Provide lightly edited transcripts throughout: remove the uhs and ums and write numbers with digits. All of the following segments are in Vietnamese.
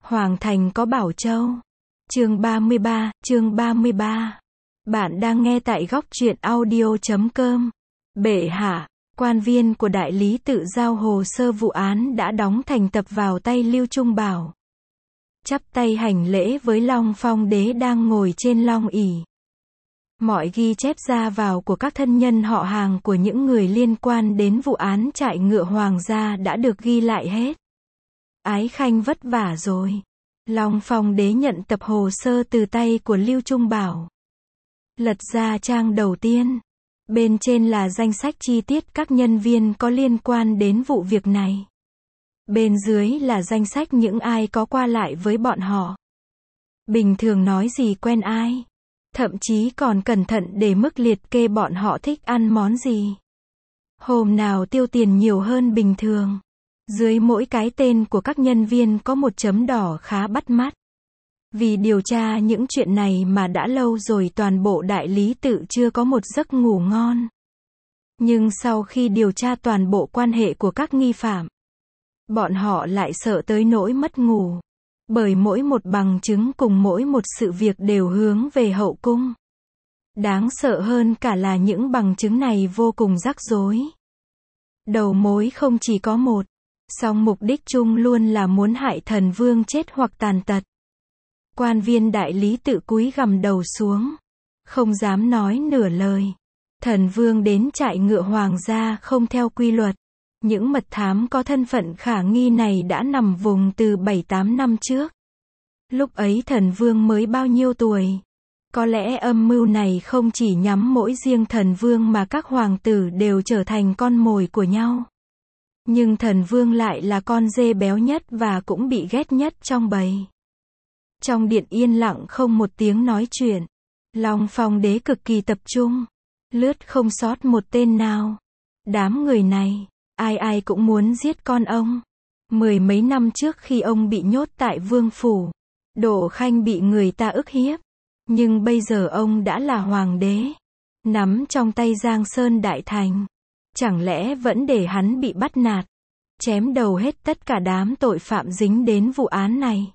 Hoàng thành có Bảo Châu. Chương 33. Bạn đang nghe tại góc truyện audio.com. Bệ hạ, quan viên của đại lý tự giao hồ sơ vụ án đã đóng thành tập vào tay Lưu Trung Bảo. Chắp tay hành lễ với Long Phong đế đang ngồi trên long ỷ. Mọi ghi chép ra vào của các thân nhân họ hàng của những người liên quan đến vụ án trại ngựa hoàng gia đã được ghi lại hết. Ái Khanh vất vả rồi. Long Phong đế nhận tập hồ sơ từ tay của Lưu Trung Bảo. Lật ra trang đầu tiên. Bên trên là danh sách chi tiết các nhân viên có liên quan đến vụ việc này. Bên dưới là danh sách những ai có qua lại với bọn họ. Bình thường nói gì quen ai. Thậm chí còn cẩn thận để mức liệt kê bọn họ thích ăn món gì. Hôm nào tiêu tiền nhiều hơn bình thường. Dưới mỗi cái tên của các nhân viên có một chấm đỏ khá bắt mắt. Vì điều tra những chuyện này mà đã lâu rồi toàn bộ đại lý tự chưa có một giấc ngủ ngon. Nhưng sau khi điều tra toàn bộ quan hệ của các nghi phạm, bọn họ lại sợ tới nỗi mất ngủ. Bởi mỗi một bằng chứng cùng mỗi một sự việc đều hướng về hậu cung. Đáng sợ hơn cả là những bằng chứng này vô cùng rắc rối. Đầu mối không chỉ có một, song mục đích chung luôn là muốn hại thần vương chết hoặc tàn tật. Quan viên đại lý tự cúi gằm đầu xuống, không dám nói nửa lời. Thần vương đến trại ngựa hoàng gia không theo quy luật. Những mật thám có thân phận khả nghi này đã nằm vùng từ 7-8 năm trước. Lúc ấy thần vương mới bao nhiêu tuổi? Có lẽ âm mưu này không chỉ nhắm mỗi riêng thần vương mà các hoàng tử đều trở thành con mồi của nhau. Nhưng thần vương lại là con dê béo nhất và cũng bị ghét nhất trong bầy. Trong điện yên lặng không một tiếng nói chuyện. Long Phong đế cực kỳ tập trung. Lướt không sót một tên nào. Đám người này, ai ai cũng muốn giết con ông. Mười mấy năm trước khi ông bị nhốt tại vương phủ, Đỗ Khanh bị người ta ức hiếp. Nhưng bây giờ ông đã là hoàng đế, nắm trong tay Giang Sơn Đại Thành. Chẳng lẽ vẫn để hắn bị bắt nạt, chém đầu hết tất cả đám tội phạm dính đến vụ án này?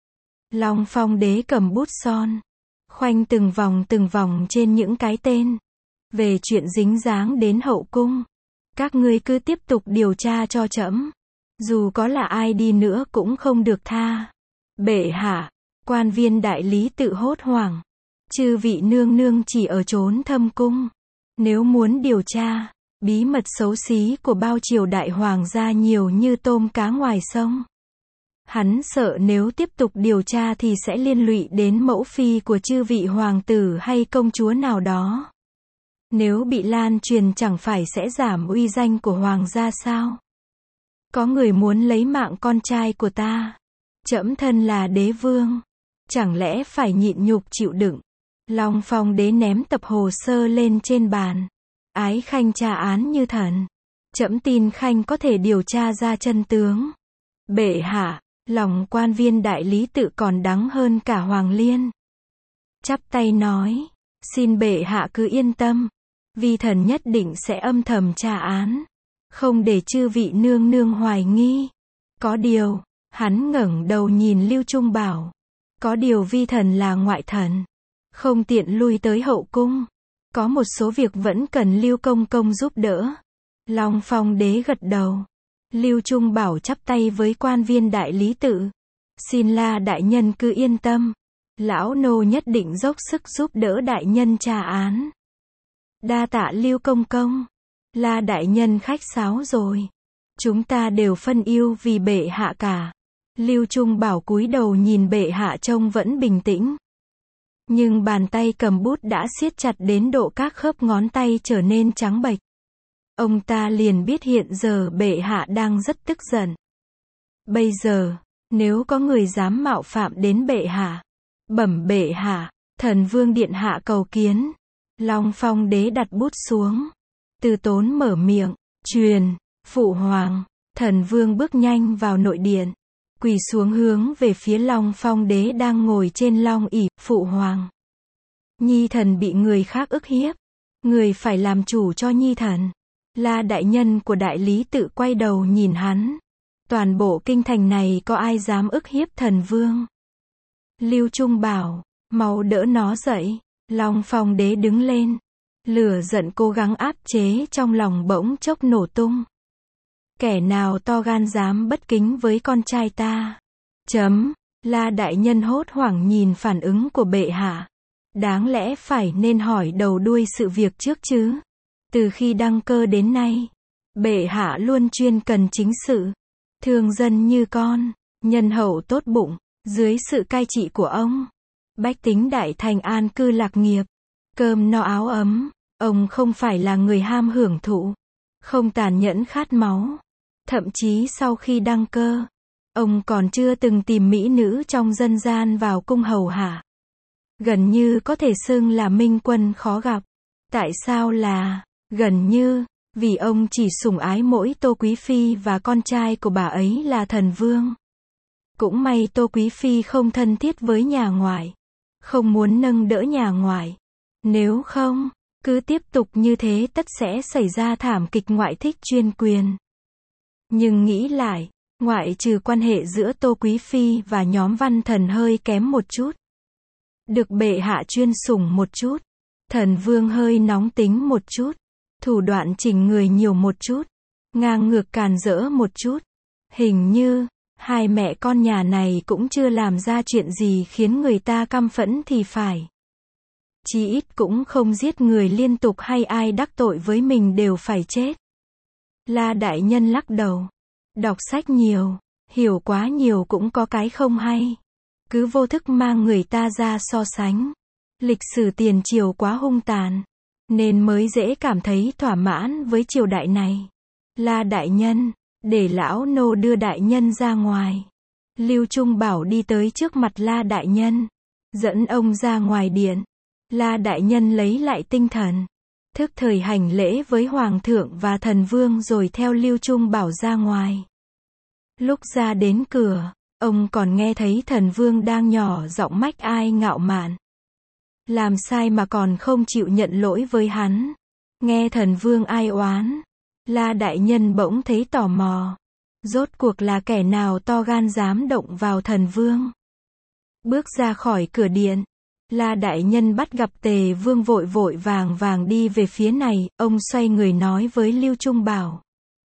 Long Phong đế cầm bút son, khoanh từng vòng trên những cái tên. Về chuyện dính dáng đến hậu cung, các ngươi cứ tiếp tục điều tra cho trẫm. Dù có là ai đi nữa cũng không được tha. Bệ hạ, quan viên đại lý tự hốt hoảng. Chư vị nương nương chỉ ở chốn thâm cung. Nếu muốn điều tra bí mật xấu xí của bao triều đại hoàng gia nhiều như tôm cá ngoài sông. Hắn sợ nếu tiếp tục điều tra thì sẽ liên lụy đến mẫu phi của chư vị hoàng tử hay công chúa nào đó. Nếu bị lan truyền chẳng phải sẽ giảm uy danh của hoàng gia sao? Có người muốn lấy mạng con trai của ta. Trẫm thân là đế vương, chẳng lẽ phải nhịn nhục chịu đựng? Long Phong đế ném tập hồ sơ lên trên bàn. Ái Khanh tra án như thần. Trẫm tin Khanh có thể điều tra ra chân tướng. Bệ hạ, lòng quan viên đại lý tự còn đắng hơn cả Hoàng Liên. Chắp tay nói, xin bệ hạ cứ yên tâm. Vi thần nhất định sẽ âm thầm tra án, không để chư vị nương nương hoài nghi. Có điều, hắn ngẩng đầu nhìn Lưu Trung Bảo. Có điều vi thần là ngoại thần, không tiện lui tới hậu cung. Có một số việc vẫn cần Lưu công công giúp đỡ. Long Phong đế gật đầu. Lưu Trung Bảo chắp tay với quan viên đại lý tự. Xin La đại nhân cứ yên tâm. Lão nô nhất định dốc sức giúp đỡ đại nhân tra án. Đa tạ Lưu công công. La đại nhân khách sáo rồi. Chúng ta đều phân ưu vì bệ hạ cả. Lưu Trung Bảo cúi đầu nhìn bệ hạ trông vẫn bình tĩnh. Nhưng bàn tay cầm bút đã siết chặt đến độ các khớp ngón tay trở nên trắng bệch. Ông ta liền biết hiện giờ bệ hạ đang rất tức giận. Bây giờ, nếu có người dám mạo phạm đến bệ hạ, bẩm bệ hạ, thần vương điện hạ cầu kiến. Long Phong đế đặt bút xuống. Từ tốn mở miệng, truyền, phụ hoàng. Thần vương bước nhanh vào nội điện, quỳ xuống hướng về phía Long Phong đế đang ngồi trên long ỷ. Phụ hoàng, nhi thần bị người khác ức hiếp. Người phải làm chủ cho nhi thần. La đại nhân của đại lý tự quay đầu nhìn hắn. Toàn bộ kinh thành này có ai dám ức hiếp thần vương. Lưu Trung bảo, mau đỡ nó dậy. Long Phong đế đứng lên. Lửa giận cố gắng áp chế trong lòng bỗng chốc nổ tung. Kẻ nào to gan dám bất kính với con trai ta? La đại nhân hốt hoảng nhìn phản ứng của bệ hạ. Đáng lẽ phải nên hỏi đầu đuôi sự việc trước chứ. Từ khi đăng cơ đến nay, bệ hạ luôn chuyên cần chính sự, thương dân như con, nhân hậu tốt bụng. Dưới sự cai trị của ông, bách tính đại thành an cư lạc nghiệp, cơm no áo ấm. Ông không phải là người ham hưởng thụ, không tàn nhẫn khát máu. Thậm chí sau khi đăng cơ, ông còn chưa từng tìm mỹ nữ trong dân gian vào cung hầu hạ. Gần như có thể xưng là minh quân khó gặp. Tại sao là gần như? Vì ông chỉ sủng ái mỗi Tô Quý Phi và con trai của bà ấy là thần vương. Cũng may Tô Quý Phi không thân thiết với nhà ngoại, không muốn nâng đỡ nhà ngoại. Nếu không, cứ tiếp tục như thế tất sẽ xảy ra thảm kịch ngoại thích chuyên quyền. Nhưng nghĩ lại, ngoại trừ quan hệ giữa Tô Quý Phi và nhóm văn thần hơi kém một chút, được bệ hạ chuyên sủng một chút, thần vương hơi nóng tính một chút, thủ đoạn chỉnh người nhiều một chút, ngang ngược càn rỡ một chút. Hình như hai mẹ con nhà này cũng chưa làm ra chuyện gì khiến người ta căm phẫn thì phải. Chí ít cũng không giết người liên tục hay ai đắc tội với mình đều phải chết. La đại nhân lắc đầu. Đọc sách nhiều, hiểu quá nhiều cũng có cái không hay. Cứ vô thức mang người ta ra so sánh. Lịch sử tiền triều quá hung tàn, nên mới dễ cảm thấy thỏa mãn với triều đại này. La đại nhân, để lão nô đưa đại nhân ra ngoài. Lưu Trung bảo đi tới trước mặt La đại nhân, dẫn ông ra ngoài điện. La đại nhân lấy lại tinh thần, thức thời hành lễ với hoàng thượng và thần vương rồi theo Lưu Trung bảo ra ngoài. Lúc ra đến cửa, ông còn nghe thấy thần vương đang nhỏ giọng mách ai ngạo mạn. Làm sai mà còn không chịu nhận lỗi với hắn. Nghe thần vương ai oán, La đại nhân bỗng thấy tò mò. Rốt cuộc là kẻ nào to gan dám động vào thần vương. Bước ra khỏi cửa điện, La đại nhân bắt gặp Tề Vương vội vội vàng vàng đi về phía này. Ông xoay người nói với Lưu Trung bảo,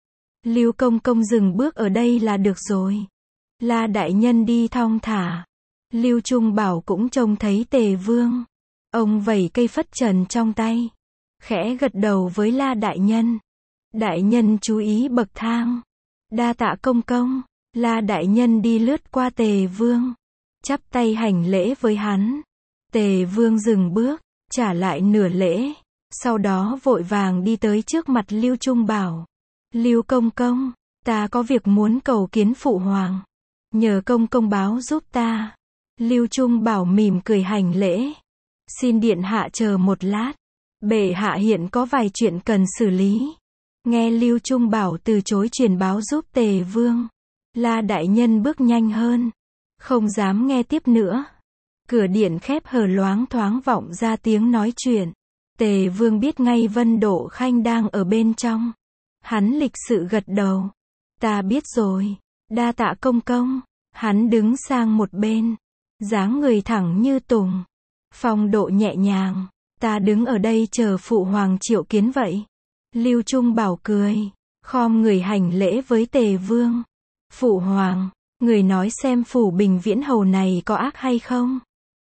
Lưu công công dừng bước ở đây là được rồi. La đại nhân đi thong thả. Lưu Trung bảo cũng trông thấy Tề Vương. Ông vẩy cây phất trần trong tay, khẽ gật đầu với La đại nhân. Đại nhân chú ý bậc thang. Đa tạ công công. La đại nhân đi lướt qua Tề Vương, chắp tay hành lễ với hắn. Tề Vương dừng bước, trả lại nửa lễ, sau đó vội vàng đi tới trước mặt Lưu Trung bảo, Lưu công công, ta có việc muốn cầu kiến phụ hoàng, nhờ công công báo giúp ta. Lưu Trung bảo mỉm cười hành lễ, xin điện hạ chờ một lát, bệ hạ hiện có vài chuyện cần xử lý. Nghe Lưu Trung bảo từ chối truyền báo giúp Tề Vương, La đại nhân bước nhanh hơn, không dám nghe tiếp nữa. Cửa điện khép hờ loáng thoáng vọng ra tiếng nói chuyện. Tề Vương biết ngay Vân Độ Khanh đang ở bên trong. Hắn lịch sự gật đầu. Ta biết rồi. Đa tạ công công. Hắn đứng sang một bên, dáng người thẳng như tùng, phong độ nhẹ nhàng. Ta đứng ở đây chờ phụ hoàng triệu kiến vậy. Lưu Trung bảo cười, khom người hành lễ với Tề Vương. Phụ hoàng, người nói xem phủ Bình Viễn Hầu này có ác hay không?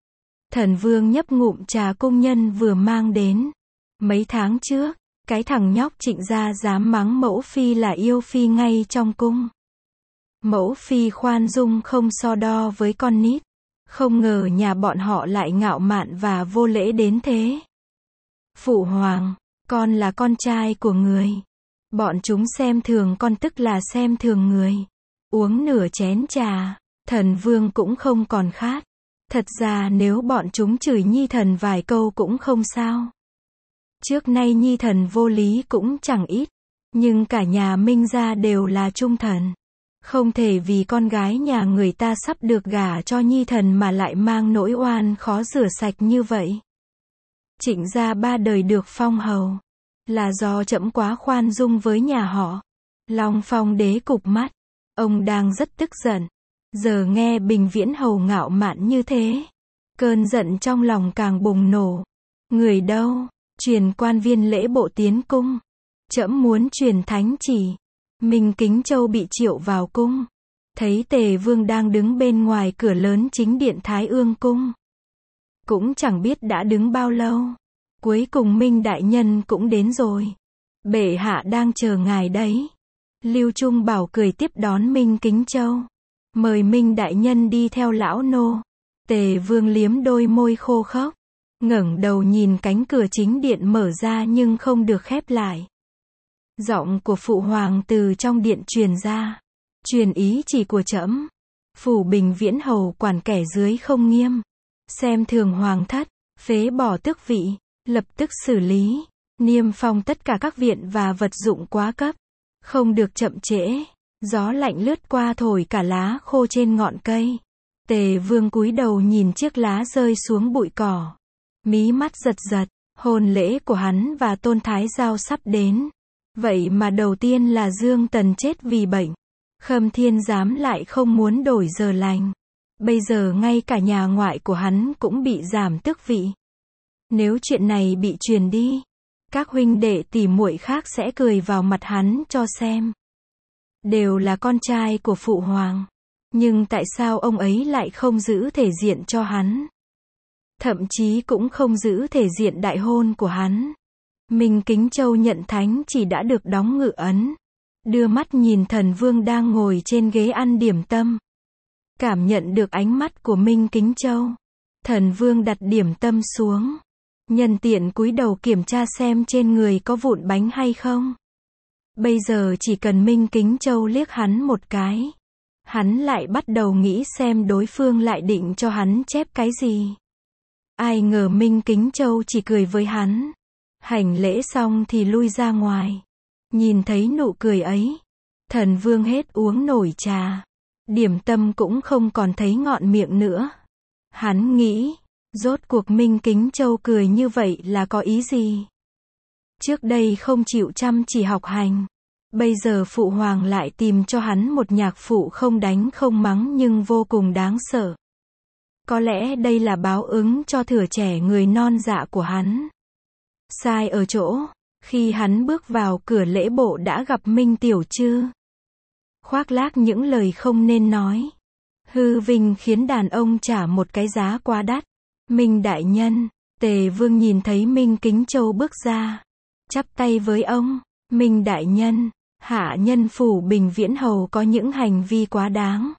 Thần vương nhấp ngụm trà cung nhân vừa mang đến. Mấy tháng trước, cái thằng nhóc Trịnh gia dám mắng mẫu phi là yêu phi ngay trong cung. Mẫu phi khoan dung không so đo với con nít. Không ngờ nhà bọn họ lại ngạo mạn và vô lễ đến thế. Phụ hoàng, con là con trai của người. Bọn chúng xem thường con tức là xem thường người. Uống nửa chén trà, thần vương cũng không còn khát. Thật ra nếu bọn chúng chửi nhi thần vài câu cũng không sao. Trước nay nhi thần vô lý cũng chẳng ít, nhưng cả nhà Minh gia đều là trung thần. Không thể vì con gái nhà người ta sắp được gả cho nhi thần mà lại mang nỗi oan khó rửa sạch như vậy. Trịnh gia 3 đời được phong hầu, là do trẫm quá khoan dung với nhà họ. Long Phong đế cụp mắt, Ông đang rất tức giận. Giờ nghe Bình Viễn Hầu ngạo mạn như thế, cơn giận trong lòng càng bùng nổ. Người đâu? Truyền quan viên lễ bộ tiến cung. Trẫm muốn truyền thánh chỉ. Minh Kính Châu bị triệu vào cung. Thấy Tề Vương đang đứng bên ngoài cửa lớn chính điện Thái Ương cung. Cũng chẳng biết đã đứng bao lâu. Cuối cùng Minh đại nhân cũng đến rồi. Bệ hạ đang chờ ngài đấy. Lưu Trung Bảo cười tiếp đón Minh Kính Châu. Mời Minh đại nhân đi theo lão nô. Tề Vương liếm đôi môi khô khốc, ngẩng đầu nhìn cánh cửa chính điện mở ra nhưng không được khép lại. Giọng của phụ hoàng từ trong điện truyền ra. Truyền ý chỉ của trẫm. Phủ Bình Viễn Hầu quản kẻ dưới không nghiêm. Xem thường hoàng thất, phế bỏ tước vị, lập tức xử lý. Niêm phong tất cả các viện và vật dụng quá cấp. Không được chậm trễ. Gió lạnh lướt qua thổi cả lá khô trên ngọn cây. Tề Vương cúi đầu nhìn chiếc lá rơi xuống bụi cỏ. Mí mắt giật giật, hôn lễ của hắn và Tôn Thái Giao sắp đến. Vậy mà đầu tiên là Dương Tần chết vì bệnh. Khâm Thiên Giám lại không muốn đổi giờ lành. Bây giờ ngay cả nhà ngoại của hắn cũng bị giảm tước vị. Nếu chuyện này bị truyền đi, các huynh đệ tỷ muội khác sẽ cười vào mặt hắn cho xem. Đều là con trai của phụ hoàng. Nhưng tại sao ông ấy lại không giữ thể diện cho hắn? Thậm chí cũng không giữ thể diện đại hôn của hắn. Minh Kính Châu nhận thánh chỉ đã được đóng ngự ấn. Đưa mắt nhìn thần vương đang ngồi trên ghế ăn điểm tâm. Cảm nhận được ánh mắt của Minh Kính Châu. Thần vương đặt điểm tâm xuống. Nhân tiện cúi đầu kiểm tra xem trên người có vụn bánh hay không. Bây giờ chỉ cần Minh Kính Châu liếc hắn một cái. Hắn lại bắt đầu nghĩ xem đối phương lại định cho hắn chép cái gì. Ai ngờ Minh Kính Châu chỉ cười với hắn. Hành lễ xong thì lui ra ngoài. Nhìn thấy nụ cười ấy, thần vương hết uống nổi trà. Điểm tâm cũng không còn thấy ngọn miệng nữa. Hắn nghĩ, rốt cuộc Minh Kính Châu cười như vậy là có ý gì? Trước đây không chịu chăm chỉ học hành. Bây giờ phụ hoàng lại tìm cho hắn một nhạc phụ không đánh không mắng nhưng vô cùng đáng sợ. Có lẽ đây là báo ứng cho thửa trẻ người non dạ của hắn. Sai ở chỗ, khi hắn bước vào cửa lễ bộ đã gặp Minh Tiểu Trư. Khoác lác những lời không nên nói. Hư vinh khiến đàn ông trả một cái giá quá đắt. Minh đại nhân, Tề Vương nhìn thấy Minh Kính Châu bước ra. Chắp tay với ông. Minh đại nhân, hạ nhân phủ Bình Viễn Hầu có những hành vi quá đáng.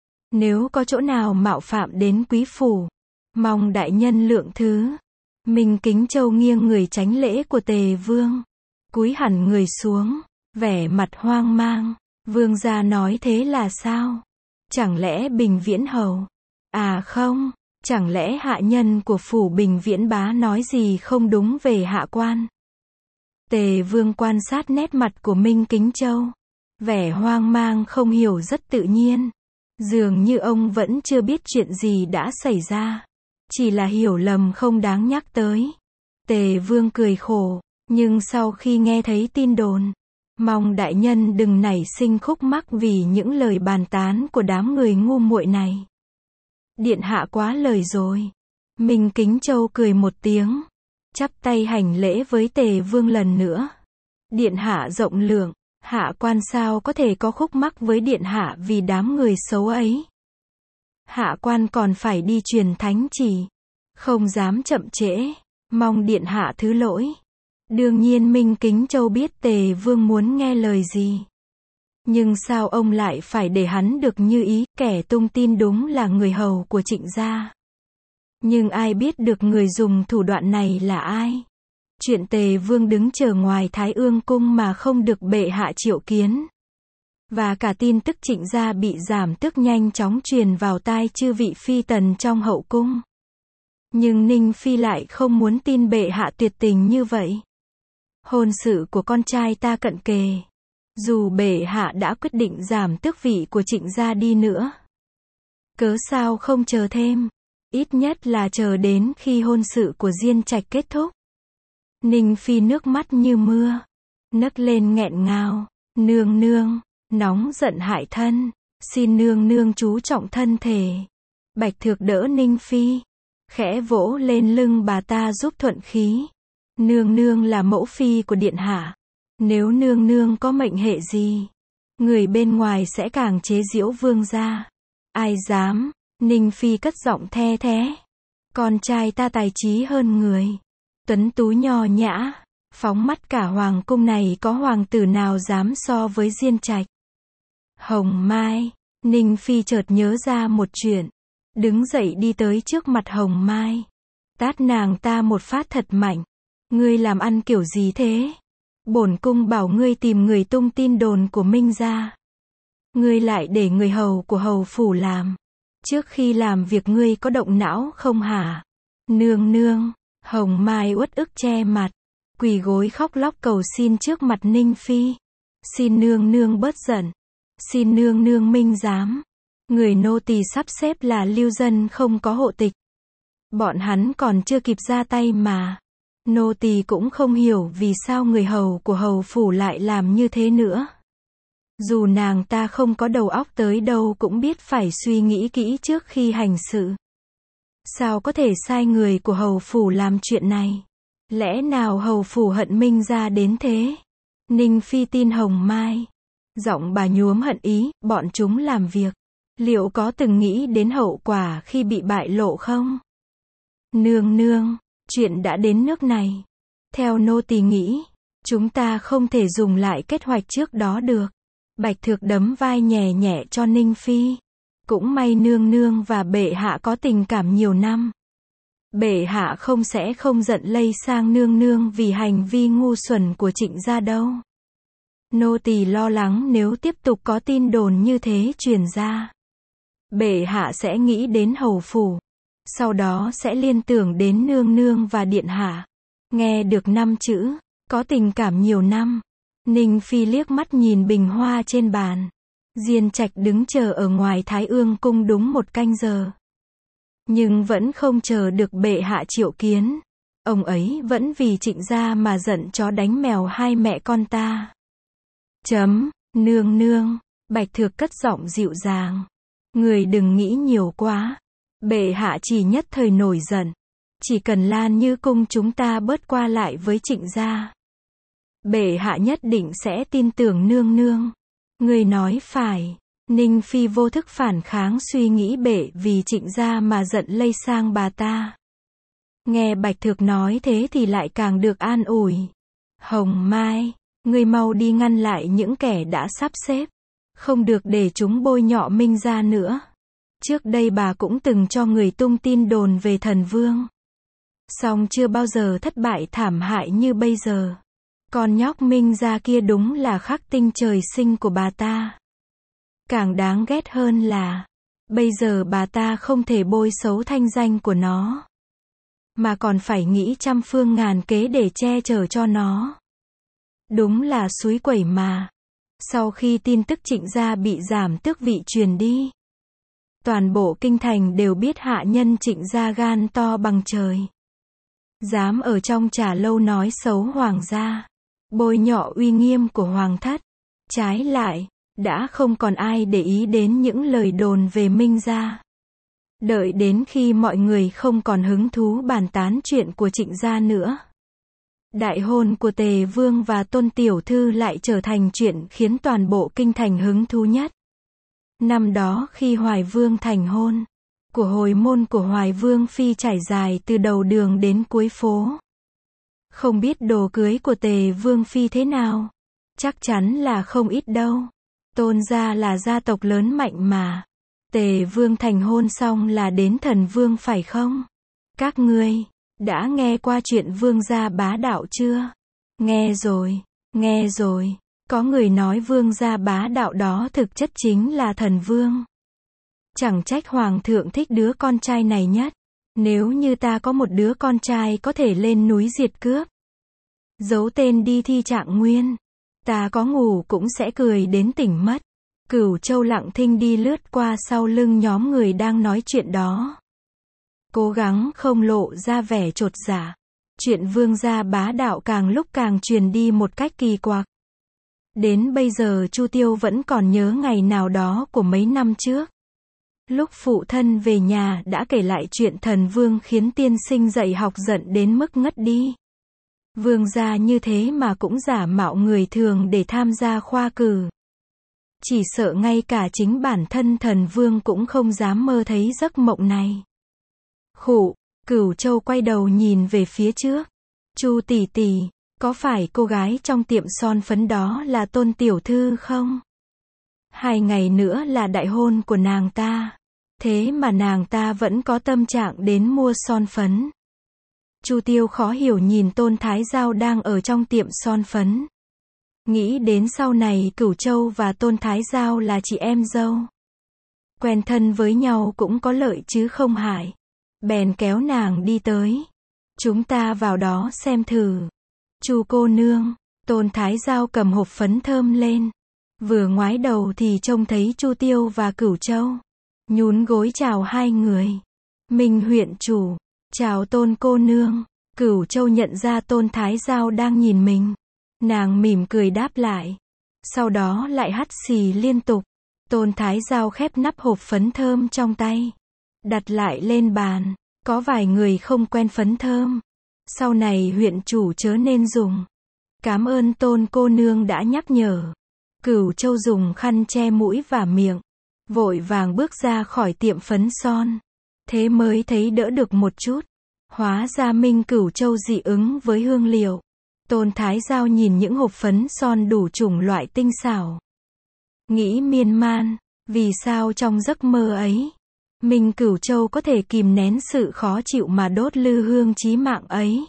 Nếu có chỗ nào mạo phạm đến quý phủ, mong đại nhân lượng thứ. Minh Kính Châu nghiêng người tránh lễ của Tề Vương. Cúi hẳn người xuống, vẻ mặt hoang mang. Vương gia nói thế là sao? Chẳng lẽ Bình Viễn Hầu? À không, chẳng lẽ hạ nhân của phủ Bình Viễn bá nói gì không đúng về hạ quan? Tề Vương quan sát nét mặt của Minh Kính Châu. Vẻ hoang mang không hiểu rất tự nhiên. Dường như ông vẫn chưa biết chuyện gì đã xảy ra. Chỉ là hiểu lầm không đáng nhắc tới. Tề Vương cười khổ. Nhưng sau khi nghe thấy tin đồn, mong đại nhân đừng nảy sinh khúc mắc vì những lời bàn tán của đám người ngu muội này. Điện hạ quá lời rồi. Minh Kính Châu cười một tiếng. Chắp tay hành lễ với Tề Vương lần nữa. Điện hạ rộng lượng. Hạ quan sao có thể có khúc mắc với điện hạ vì đám người xấu ấy. Hạ quan còn phải đi truyền thánh chỉ. Không dám chậm trễ. Mong điện hạ thứ lỗi. Đương nhiên Minh Kính Châu biết Tề Vương muốn nghe lời gì. Nhưng sao ông lại phải để hắn được như ý, kẻ tung tin đúng là người hầu của Trịnh gia. Nhưng ai biết được người dùng thủ đoạn này là ai? Chuyện Tề Vương đứng chờ ngoài Thái Ương cung mà không được bệ hạ triệu kiến. Và cả tin tức Trịnh gia bị giảm tước nhanh chóng truyền vào tai chư vị phi tần trong hậu cung. Nhưng Ninh Phi lại không muốn tin bệ hạ tuyệt tình như vậy. Hôn sự của con trai ta cận kề. Dù bệ hạ đã quyết định giảm tước vị của Trịnh gia đi nữa. Cớ sao không chờ thêm? Ít nhất là chờ đến khi hôn sự của Diên Trạch kết thúc. Ninh Phi nước mắt như mưa. Nấc lên nghẹn ngào. Nương nương, nóng giận hại thân, xin nương nương chú trọng thân thể. Bạch Thược đỡ Ninh Phi, khẽ vỗ lên lưng bà ta giúp thuận khí. Nương nương là mẫu phi của điện hạ, nếu nương nương có mệnh hệ gì, người bên ngoài sẽ càng chế giễu vương gia. Ai dám? Ninh Phi cất giọng the thé. Con trai ta tài trí hơn người, tuấn tú nho nhã, phóng mắt cả hoàng cung này có hoàng tử nào dám so với Diên Trạch. Hồng Mai, Ninh Phi chợt nhớ ra một chuyện, đứng dậy đi tới trước mặt Hồng Mai, tát nàng ta một phát thật mạnh. Ngươi làm ăn kiểu gì thế? Bổn cung bảo ngươi tìm người tung tin đồn của Minh gia, ngươi lại để người hầu của hầu phủ làm. Trước khi làm việc ngươi có động não không hả? Nương nương, Hồng Mai uất ức che mặt, quỳ gối khóc lóc cầu xin trước mặt Ninh Phi. Xin nương nương bớt giận, xin nương nương minh giám. Người nô tỳ sắp xếp là lưu dân không có hộ tịch, bọn hắn còn chưa kịp ra tay mà. Nô tỳ cũng không hiểu vì sao người hầu của hầu phủ lại làm như thế nữa. Dù nàng ta không có đầu óc tới đâu cũng biết phải suy nghĩ kỹ trước khi hành sự. Sao có thể sai người của hầu phủ làm chuyện này? Lẽ nào hầu phủ hận Minh gia đến thế? Ninh Phi tin Hồng Mai, giọng bà nhuốm hận ý, bọn chúng làm việc, liệu có từng nghĩ đến hậu quả khi bị bại lộ không? Nương nương, chuyện đã đến nước này. Theo nô tỳ nghĩ, chúng ta không thể dùng lại kế hoạch trước đó được. Bạch Thược đấm vai nhẹ nhẹ cho Ninh Phi. Cũng may nương nương và bệ hạ có tình cảm nhiều năm. Bệ hạ sẽ không giận lây sang nương nương vì hành vi ngu xuẩn của Trịnh gia đâu. Nô tỳ lo lắng nếu tiếp tục có tin đồn như thế truyền ra, bệ hạ sẽ nghĩ đến hầu phủ, sau đó sẽ liên tưởng đến nương nương và điện hạ. Nghe được 5 chữ, có tình cảm nhiều năm, Ninh Phi liếc mắt nhìn bình hoa trên bàn. Diên Trạch đứng chờ ở ngoài Thái Ương cung đúng 1 canh giờ. Nhưng vẫn không chờ được bệ hạ triệu kiến. Ông ấy vẫn vì Trịnh gia mà giận chó đánh mèo hai mẹ con ta. Nương nương, Bạch Thược cất giọng dịu dàng. Người đừng nghĩ nhiều quá. Bệ hạ chỉ nhất thời nổi giận. Chỉ cần Lan Như cung chúng ta bớt qua lại với Trịnh gia, bệ hạ nhất định sẽ tin tưởng nương nương. Người nói phải. Ninh Phi vô thức phản kháng suy nghĩ bệ vì Trịnh gia mà giận lây sang bà ta. Nghe Bạch Thược nói thế thì lại càng được an ủi. Hồng Mai, người mau đi ngăn lại những kẻ đã sắp xếp. Không được để chúng bôi nhọ Minh gia nữa. Trước đây bà cũng từng cho người tung tin đồn về thần vương. Song chưa bao giờ thất bại thảm hại như bây giờ. Con nhóc Minh gia kia đúng là khắc tinh trời sinh của bà ta. Càng đáng ghét hơn là, bây giờ bà ta không thể bôi xấu thanh danh của nó, mà còn phải nghĩ trăm phương ngàn kế để che chở cho nó. Đúng là suối quẩy mà. Sau khi tin tức Trịnh gia bị giảm tước vị truyền đi, toàn bộ kinh thành đều biết hạ nhân Trịnh gia gan to bằng trời. Dám ở trong trà lâu nói xấu hoàng gia, bôi nhọ uy nghiêm của hoàng thất. Trái lại, đã không còn ai để ý đến những lời đồn về Minh gia. Đợi đến khi mọi người không còn hứng thú bàn tán chuyện của Trịnh gia nữa, đại hôn của Tề Vương và Tôn tiểu thư lại trở thành chuyện khiến toàn bộ kinh thành hứng thú nhất. Năm đó khi Hoài Vương thành hôn, của hồi môn của Hoài Vương phi trải dài từ đầu đường đến cuối phố. Không biết đồ cưới của Tề Vương phi thế nào? Chắc chắn là không ít đâu. Tôn gia là gia tộc lớn mạnh mà. Tề Vương thành hôn xong là đến thần vương phải không? Các ngươi đã nghe qua chuyện vương gia bá đạo chưa? Nghe rồi. Có người nói vương gia bá đạo đó thực chất chính là thần vương. Chẳng trách hoàng thượng thích đứa con trai này nhất. Nếu như ta có một đứa con trai có thể lên núi diệt cướp, giấu tên đi thi trạng nguyên, ta có ngủ cũng sẽ cười đến tỉnh mất. Cửu Châu lặng thinh đi lướt qua sau lưng nhóm người đang nói chuyện đó, cố gắng không lộ ra vẻ chột dạ. Chuyện vương gia bá đạo càng lúc càng truyền đi một cách kỳ quặc. Đến bây giờ Chu Tiêu vẫn còn nhớ ngày nào đó của mấy năm trước. Lúc phụ thân về nhà đã kể lại chuyện thần vương khiến tiên sinh dạy học giận đến mức ngất đi. Vương gia như thế mà cũng giả mạo người thường để tham gia khoa cử. Chỉ sợ ngay cả chính bản thân thần vương cũng không dám mơ thấy giấc mộng này. Khụ, Cửu Châu quay đầu nhìn về phía trước. Chu tỷ tỷ, có phải cô gái trong tiệm son phấn đó là Tôn tiểu thư không? 2 ngày nữa là đại hôn của nàng ta. Thế mà nàng ta vẫn có tâm trạng đến mua son phấn. Chu Tiêu khó hiểu nhìn Tôn Thái Giao đang ở trong tiệm son phấn. Nghĩ đến sau này Cửu Châu và Tôn Thái Giao là chị em dâu. Quen thân với nhau cũng có lợi chứ không hại. Bèn kéo nàng đi tới. Chúng ta vào đó xem thử. Chu cô nương, Tôn Thái Giao cầm hộp phấn thơm lên. Vừa ngoái đầu thì trông thấy Chu Tiêu và Cửu Châu. Nhún gối chào hai người. Minh huyện chủ, chào Tôn cô nương. Cửu Châu nhận ra Tôn Thái Giao đang nhìn mình. Nàng mỉm cười đáp lại. Sau đó lại hắt xì liên tục. Tôn Thái Giao khép nắp hộp phấn thơm trong tay. Đặt lại lên bàn. Có vài người không quen phấn thơm. Sau này huyện chủ chớ nên dùng. Cảm ơn Tôn cô nương đã nhắc nhở. Cửu Châu dùng khăn che mũi và miệng. Vội vàng bước ra khỏi tiệm phấn son. Thế mới thấy đỡ được một chút. Hóa ra Minh Cửu Châu dị ứng với hương liệu. Tôn Thái Giao nhìn những hộp phấn son đủ chủng loại tinh xảo. Nghĩ miên man, vì sao trong giấc mơ ấy, Minh Cửu Châu có thể kìm nén sự khó chịu mà đốt lư hương chí mạng ấy.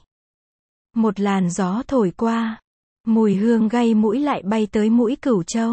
Một làn gió thổi qua, mùi hương gây mũi lại bay tới mũi Cửu Châu.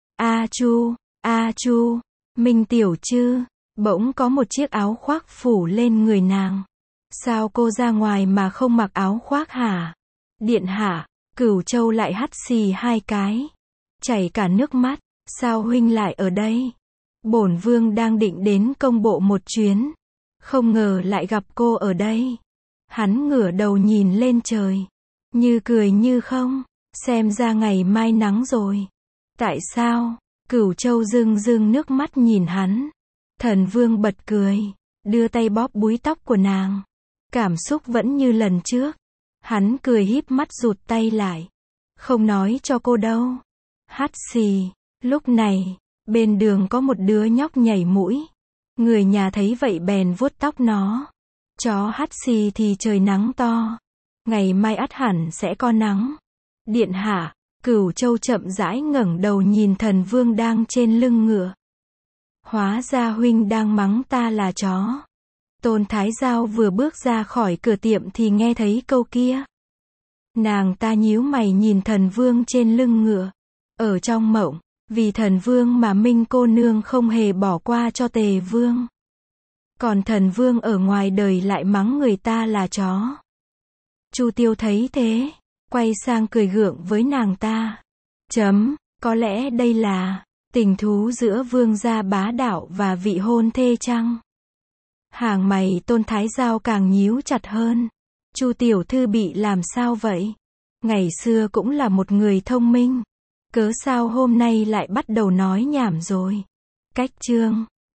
A Chu, Minh tiểu chư, bỗng có một chiếc áo khoác phủ lên người nàng. Sao cô ra ngoài mà không mặc áo khoác hả? Điện hạ, Cửu Châu lại hắt xì 2 cái. Chảy cả nước mắt, sao huynh lại ở đây? Bổn vương đang định đến công bộ một chuyến. Không ngờ lại gặp cô ở đây. Hắn ngửa đầu nhìn lên trời. Như cười như không, xem ra ngày mai nắng rồi. Tại sao? Cửu Châu rưng rưng nước mắt nhìn hắn. Thần vương bật cười, đưa tay bóp búi tóc của nàng. Cảm xúc vẫn như lần trước. Hắn cười híp mắt rụt tay lại. Không nói cho cô đâu. Hắt xì. Lúc này, bên đường có một đứa nhóc nhảy mũi. Người nhà thấy vậy bèn vuốt tóc nó. Chó hắt xì thì trời nắng to. Ngày mai ắt hẳn sẽ có nắng. Điện hạ, Cửu Châu chậm rãi ngẩng đầu nhìn thần vương đang trên lưng ngựa. Hóa ra huynh đang mắng ta là chó. Tôn Thái Giao vừa bước ra khỏi cửa tiệm thì nghe thấy câu kia. Nàng ta nhíu mày nhìn thần vương trên lưng ngựa. Ở trong mộng, vì thần vương mà Minh cô nương không hề bỏ qua cho Tề vương. Còn thần vương ở ngoài đời lại mắng người ta là chó. Chu Tiêu thấy thế, quay sang cười gượng với nàng ta. Có lẽ đây là tình thú giữa vương gia bá đạo và vị hôn thê chăng? Hàng mày Tôn Thái Giao càng nhíu chặt hơn. Chu tiểu thư bị làm sao vậy? Ngày xưa cũng là một người thông minh. Cớ sao hôm nay lại bắt đầu nói nhảm rồi? Cách chương